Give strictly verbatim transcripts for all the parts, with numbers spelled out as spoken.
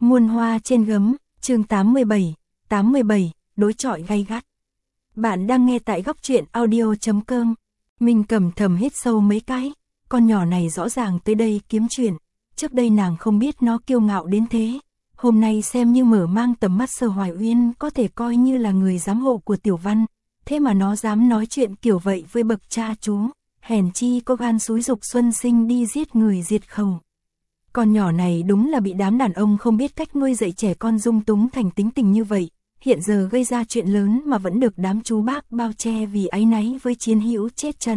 Muôn hoa trên gấm, chương tám mươi bảy, tám mươi bảy, đối chọi gay gắt. Bạn đang nghe tại góc truyện audio chấm com. Mình cầm thầm hít sâu mấy cái, con nhỏ này rõ ràng tới đây kiếm chuyện, trước đây nàng không biết nó kiêu ngạo đến thế. Hôm nay xem như mở mang tầm mắt Sở Hoài Uyên có thể coi như là người giám hộ của Tiểu Văn, thế mà nó dám nói chuyện kiểu vậy với bậc cha chú, hèn chi có gan xúi giục Xuân Sinh đi giết người diệt khẩu. Con nhỏ này đúng là bị đám đàn ông không biết cách nuôi dạy trẻ con dung túng thành tính tình như vậy, hiện giờ gây ra chuyện lớn mà vẫn được đám chú bác bao che vì áy náy với chiến hữu chết trận.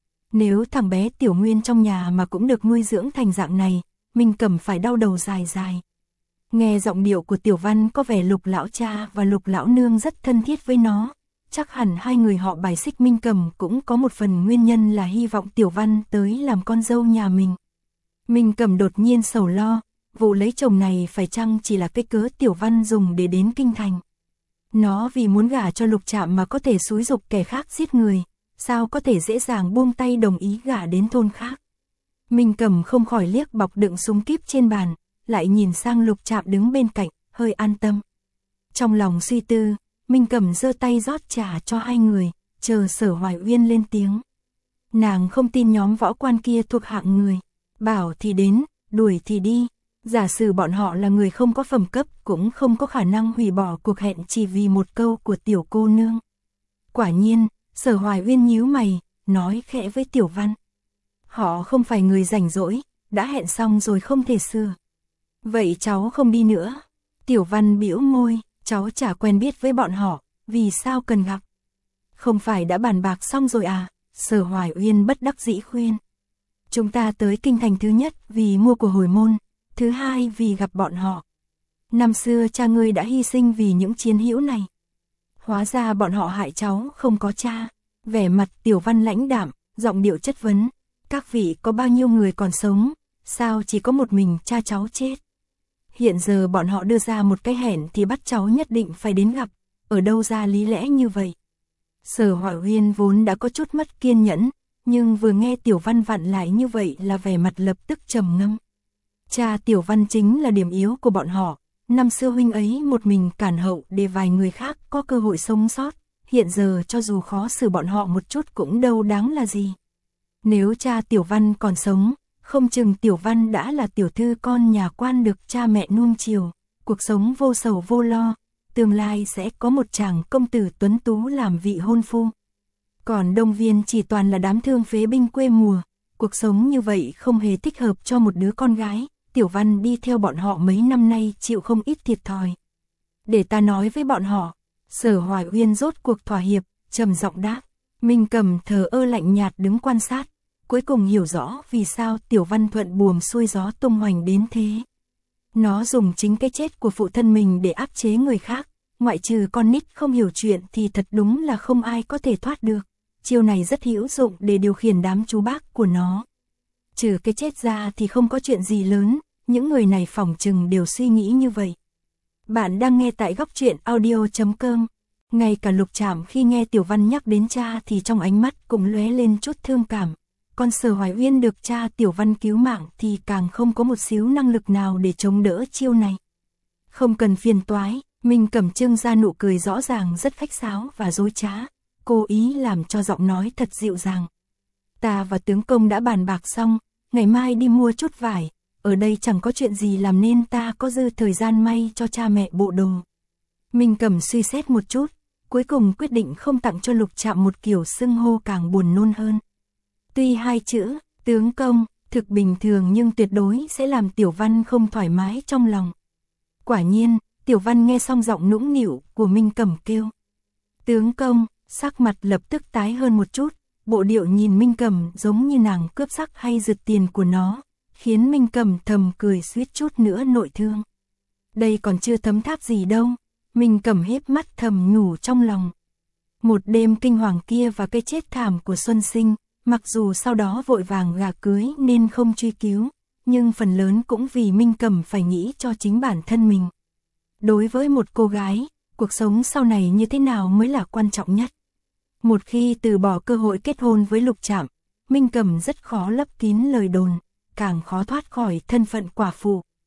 Nếu thằng bé Tiểu Nguyên trong nhà mà cũng được nuôi dưỡng thành dạng này, mình cầm phải đau đầu dài dài. Nghe giọng điệu của Tiểu Văn có vẻ Lục lão cha và Lục lão nương rất thân thiết với nó, chắc hẳn hai người họ bài xích Minh Cầm cũng có một phần nguyên nhân là hy vọng Tiểu Văn tới làm con dâu nhà mình. Minh Cầm đột nhiên sầu lo, vụ lấy chồng này phải chăng chỉ là cái cớ Tiểu Văn dùng để đến kinh thành. Nó vì muốn gả cho Lục Trạm mà có thể xúi giục kẻ khác giết người, sao có thể dễ dàng buông tay đồng ý gả đến thôn khác. Minh Cầm không khỏi liếc bọc đựng súng kíp trên bàn, lại nhìn sang Lục Trạm đứng bên cạnh, hơi an tâm. Trong lòng suy tư, Minh Cầm giơ tay rót trà cho hai người, chờ Sở Hoài Uyên lên tiếng. Nàng không tin nhóm võ quan kia thuộc hạng người, bảo thì đến, đuổi thì đi. Giả sử bọn họ là người không có phẩm cấp cũng không có khả năng hủy bỏ cuộc hẹn chỉ vì một câu của tiểu cô nương. Quả nhiên, Sở Hoài Uyên nhíu mày, nói khẽ với Tiểu Văn. Họ không phải người rảnh rỗi, đã hẹn xong rồi không thể sửa. Vậy cháu không đi nữa. Tiểu Văn bĩu môi, cháu chả quen biết với bọn họ, vì sao cần gặp. Không phải đã bàn bạc xong rồi à? Sở Hoài Uyên bất đắc dĩ khuyên. Chúng ta tới kinh thành thứ nhất vì mua của hồi môn, thứ hai vì gặp bọn họ. Năm xưa cha ngươi đã hy sinh vì những chiến hữu này. Hóa ra bọn họ hại cháu không có cha. Vẻ mặt Tiểu Văn lãnh đạm, giọng điệu chất vấn. Các vị có bao nhiêu người còn sống, sao chỉ có một mình cha cháu chết? Hiện giờ bọn họ đưa ra một cái hẹn thì bắt cháu nhất định phải đến gặp, ở đâu ra lý lẽ như vậy? Sở Hoài Uyên vốn đã có chút mất kiên nhẫn, nhưng vừa nghe Tiểu Văn vặn lại như vậy là vẻ mặt lập tức trầm ngâm. Cha Tiểu Văn chính là điểm yếu của bọn họ, năm xưa huynh ấy một mình cản hậu để vài người khác có cơ hội sống sót, hiện giờ cho dù khó xử bọn họ một chút cũng đâu đáng là gì. Nếu cha Tiểu Văn còn sống, không chừng Tiểu Văn đã là tiểu thư con nhà quan được cha mẹ nuông chiều, cuộc sống vô sầu vô lo, tương lai sẽ có một chàng công tử tuấn tú làm vị hôn phu. Còn Đông Viên chỉ toàn là đám thương phế binh quê mùa, cuộc sống như vậy không hề thích hợp cho một đứa con gái. Tiểu Văn đi theo bọn họ mấy năm nay chịu không ít thiệt thòi. Để ta nói với bọn họ. Sở Hoài Uyên rốt cuộc thỏa hiệp, trầm giọng đáp. Minh Cầm thờ ơ lạnh nhạt đứng quan sát, cuối cùng hiểu rõ vì sao Tiểu Văn thuận buồm xuôi gió tung hoành đến thế. Nó dùng chính cái chết của phụ thân mình để áp chế người khác, ngoại trừ con nít không hiểu chuyện thì thật đúng là không ai có thể thoát được. Chiêu này rất hữu dụng để điều khiển đám chú bác của nó. Trừ cái chết ra thì không có chuyện gì lớn, những người này phỏng chừng đều suy nghĩ như vậy. Bạn đang nghe tại góc truyện audio chấm com. Ngay cả Lục Trạm khi nghe Tiểu Văn nhắc đến cha thì trong ánh mắt cũng lóe lên chút thương cảm. Còn Sở Hoài Uyên được cha Tiểu Văn cứu mạng thì càng không có một xíu năng lực nào để chống đỡ chiêu này. Không cần phiền toái, Minh Cầm trưng ra nụ cười rõ ràng rất khách sáo và dối trá, cố ý làm cho giọng nói thật dịu dàng. Ta và tướng công đã bàn bạc xong, ngày mai đi mua chút vải, ở đây chẳng có chuyện gì làm nên ta có dư thời gian may cho cha mẹ bộ đồ. Minh Cầm suy xét một chút, cuối cùng quyết định không tặng cho Lục Trạm một kiểu xưng hô càng buồn nôn hơn. Tuy hai chữ, tướng công, thực bình thường nhưng tuyệt đối sẽ làm Tiểu Văn không thoải mái trong lòng. Quả nhiên, Tiểu Văn nghe xong giọng nũng nịu của Minh Cầm kêu. Tướng công, sắc mặt lập tức tái hơn một chút, bộ điệu nhìn Minh Cầm giống như nàng cướp sắc hay giật tiền của nó, khiến Minh Cầm thầm cười suýt chút nữa nội thương. Đây còn chưa thấm tháp gì đâu, Minh Cầm híp mắt thầm nhủ trong lòng. Một đêm kinh hoàng kia và cái chết thảm của Xuân Sinh, mặc dù sau đó vội vàng gả cưới nên không truy cứu, nhưng phần lớn cũng vì Minh Cầm phải nghĩ cho chính bản thân mình. Đối với một cô gái, cuộc sống sau này như thế nào mới là quan trọng nhất. Một khi từ bỏ cơ hội kết hôn với Lục Trạm, Minh Cầm rất khó lấp kín lời đồn, càng khó thoát khỏi thân phận quả phụ.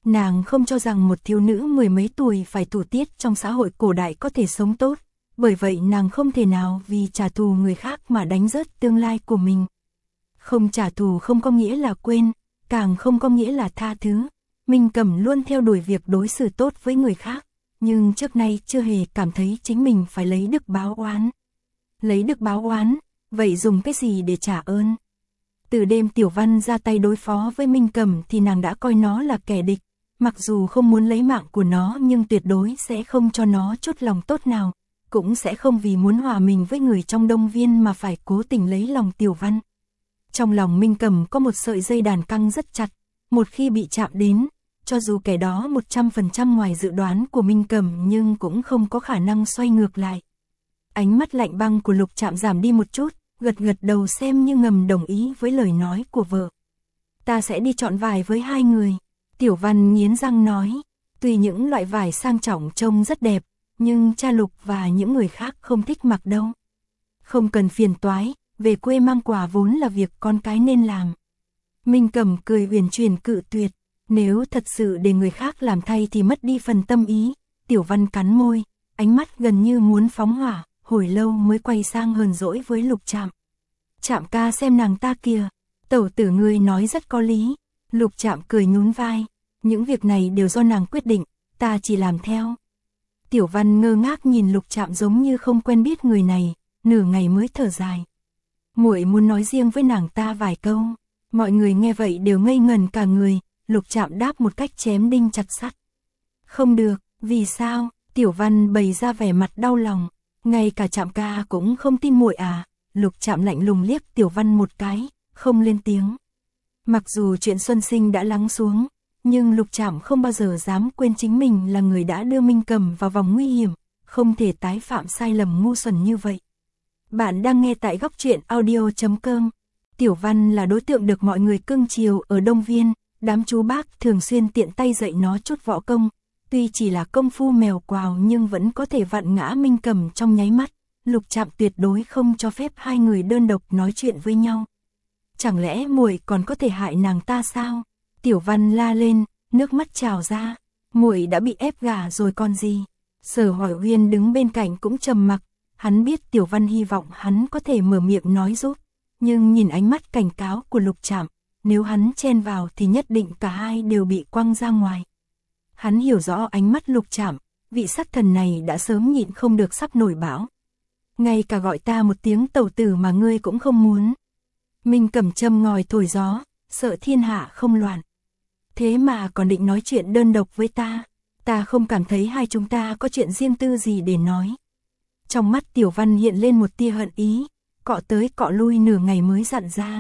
Nàng không cho rằng một thiếu nữ mười mấy tuổi phải thủ tiết trong xã hội cổ đại có thể sống tốt, bởi vậy nàng không thể nào vì trả thù người khác mà đánh rớt tương lai của mình. Không trả thù không có nghĩa là quên, càng không có nghĩa là tha thứ. Minh Cẩm luôn theo đuổi việc đối xử tốt với người khác, nhưng trước nay chưa hề cảm thấy chính mình phải lấy đức báo oán. Lấy đức báo oán, vậy dùng cái gì để trả ơn? Từ đêm Tiểu Văn ra tay đối phó với Minh Cẩm thì nàng đã coi nó là kẻ địch, mặc dù không muốn lấy mạng của nó nhưng tuyệt đối sẽ không cho nó chút lòng tốt nào, cũng sẽ không vì muốn hòa mình với người trong Đông Viên mà phải cố tình lấy lòng Tiểu Văn. Trong lòng Minh Cẩm có một sợi dây đàn căng rất chặt, một khi bị chạm đến, cho dù kẻ đó một trăm phần trăm ngoài dự đoán của Minh Cẩm nhưng cũng không có khả năng xoay ngược lại. Ánh mắt lạnh băng của Lục Trạm giảm đi một chút, gật gật đầu xem như ngầm đồng ý với lời nói của vợ. Ta sẽ đi chọn vải với hai người. Tiểu Văn nghiến răng nói, tuy những loại vải sang trọng trông rất đẹp, nhưng cha Lục và những người khác không thích mặc đâu. Không cần phiền toái, về quê mang quà vốn là việc con cái nên làm. Minh Cẩm cười huyền chuyển cự tuyệt, nếu thật sự để người khác làm thay thì mất đi phần tâm ý. Tiểu Văn cắn môi, ánh mắt gần như muốn phóng hỏa, hồi lâu mới quay sang hờn dỗi với Lục Trạm. Trạm ca xem nàng ta kìa, tẩu tử ngươi nói rất có lý. Lục Trạm cười nhún vai, những việc này đều do nàng quyết định, ta chỉ làm theo. Tiểu Văn ngơ ngác nhìn Lục Trạm giống như không quen biết người này, nửa ngày mới thở dài. Muội muốn nói riêng với nàng ta vài câu. Mọi người nghe vậy đều ngây ngẩn cả người. Lục Trạm đáp một cách chém đinh chặt sắt. Không được, vì sao? Tiểu Văn bày ra vẻ mặt đau lòng. Ngay cả Trạm ca cũng không tin muội à? Lục Trạm lạnh lùng liếc Tiểu Văn một cái, không lên tiếng. Mặc dù chuyện Xuân Sinh đã lắng xuống, nhưng Lục Trạm không bao giờ dám quên chính mình là người đã đưa Minh Cẩm vào vòng nguy hiểm, không thể tái phạm sai lầm ngu xuẩn như vậy. Bạn đang nghe tại góc truyện audio chấm com. Tiểu Văn là đối tượng được mọi người cưng chiều ở Đông Viên, đám chú bác thường xuyên tiện tay dạy nó chút võ công, tuy chỉ là công phu mèo quào nhưng vẫn có thể vặn ngã Minh Cẩm trong nháy mắt. Lục Trạm tuyệt đối không cho phép hai người đơn độc nói chuyện với nhau. Chẳng lẽ muội còn có thể hại nàng ta sao? Tiểu Văn la lên, nước mắt trào ra. Muội đã bị ép gả rồi còn gì? Sở Hỏi Uyên đứng bên cạnh cũng trầm mặc. Hắn biết Tiểu Văn hy vọng hắn có thể mở miệng nói giúp, nhưng nhìn ánh mắt cảnh cáo của Lục Trạm, nếu hắn chen vào thì nhất định cả hai đều bị quăng ra ngoài. Hắn hiểu rõ ánh mắt Lục Trạm, vị sát thần này đã sớm nhịn không được sắp nổi bão. Ngay cả gọi ta một tiếng tẩu tử mà ngươi cũng không muốn. Minh Cẩm châm ngòi thổi gió, sợ thiên hạ không loạn. Thế mà còn định nói chuyện đơn độc với ta, ta không cảm thấy hai chúng ta có chuyện riêng tư gì để nói. Trong mắt Tiểu Văn hiện lên một tia hận ý, cọ tới cọ lui nửa ngày mới dặn ra.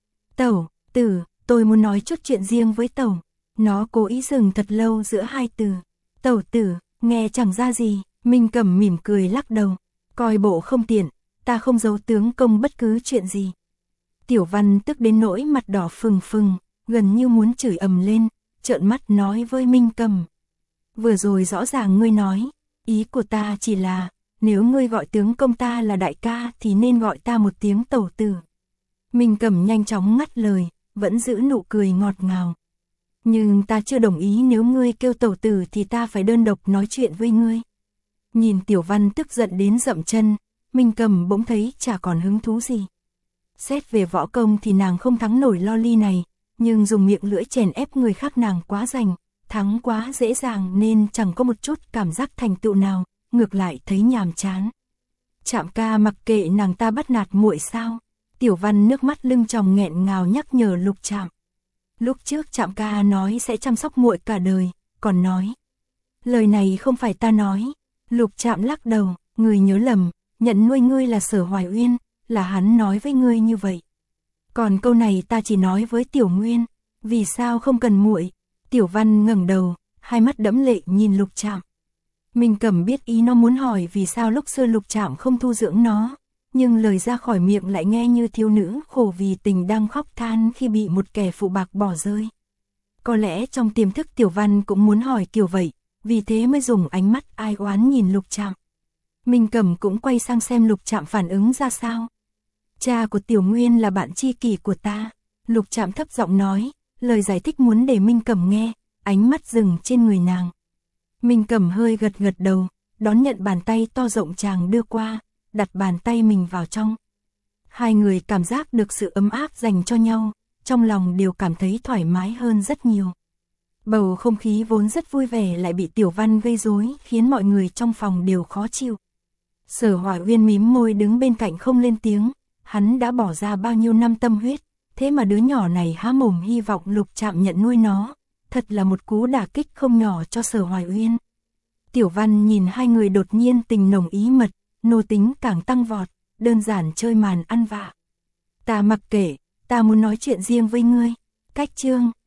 Tẩu tử, tôi muốn nói chút chuyện riêng với tẩu. Nó cố ý dừng thật lâu giữa hai từ. Tẩu tử, nghe chẳng ra gì. Minh Cẩm mỉm cười lắc đầu, coi bộ không tiện, ta không giấu tướng công bất cứ chuyện gì. Tiểu Văn tức đến nỗi mặt đỏ phừng phừng, gần như muốn chửi ầm lên, trợn mắt nói với Minh Cẩm. Vừa rồi rõ ràng ngươi nói, ý của ta chỉ là, nếu ngươi gọi tướng công ta là đại ca thì nên gọi ta một tiếng tẩu tử. Minh Cẩm nhanh chóng ngắt lời, vẫn giữ nụ cười ngọt ngào. Nhưng ta chưa đồng ý, nếu ngươi kêu tẩu tử thì ta phải đơn độc nói chuyện với ngươi. Nhìn Tiểu Văn tức giận đến dậm chân, Minh Cẩm bỗng thấy chả còn hứng thú gì. Xét về võ công thì nàng không thắng nổi Loli này, nhưng dùng miệng lưỡi chèn ép người khác nàng quá rành, thắng quá dễ dàng nên chẳng có một chút cảm giác thành tựu nào, ngược lại thấy nhàm chán. Trạm ca mặc kệ nàng ta bắt nạt muội sao? Tiểu Văn nước mắt lưng tròng nghẹn ngào nhắc nhở Lục Trạm. Lúc trước Trạm ca nói sẽ chăm sóc muội cả đời, còn nói. Lời này không phải ta nói. Lục Trạm lắc đầu, người nhớ lầm, nhận nuôi ngươi là Sở Hoài Uyên, là hắn nói với ngươi như vậy. Còn câu này ta chỉ nói với Tiểu Nguyên, vì sao không cần muội? Tiểu Văn ngẩng đầu, hai mắt đẫm lệ nhìn Lục Trạm. Minh Cẩm biết ý nó muốn hỏi vì sao lúc xưa Lục Trạm không thu dưỡng nó, nhưng lời ra khỏi miệng lại nghe như thiếu nữ khổ vì tình đang khóc than khi bị một kẻ phụ bạc bỏ rơi. Có lẽ trong tiềm thức Tiểu Văn cũng muốn hỏi kiểu vậy, vì thế mới dùng ánh mắt ai oán nhìn Lục Trạm. Minh Cẩm cũng quay sang xem Lục Trạm phản ứng ra sao. Cha của Tiểu Nguyên là bạn tri kỷ của ta. Lục Trạm thấp giọng nói, lời giải thích muốn để Minh Cẩm nghe, ánh mắt dừng trên người nàng. Minh Cẩm hơi gật gật đầu, đón nhận bàn tay to rộng chàng đưa qua, đặt bàn tay mình vào trong. Hai người cảm giác được sự ấm áp dành cho nhau, trong lòng đều cảm thấy thoải mái hơn rất nhiều. Bầu không khí vốn rất vui vẻ lại bị Tiểu Văn gây rối, khiến mọi người trong phòng đều khó chịu. Sở Hoài Uyên mím môi đứng bên cạnh không lên tiếng, hắn đã bỏ ra bao nhiêu năm tâm huyết, thế mà đứa nhỏ này há mồm hy vọng Lục Trạm nhận nuôi nó, thật là một cú đả kích không nhỏ cho Sở Hoài Uyên. Tiểu Văn nhìn hai người đột nhiên tình nồng ý mật, nô tính càng tăng vọt, đơn giản chơi màn ăn vạ. Ta mặc kệ, ta muốn nói chuyện riêng với ngươi. Cách chương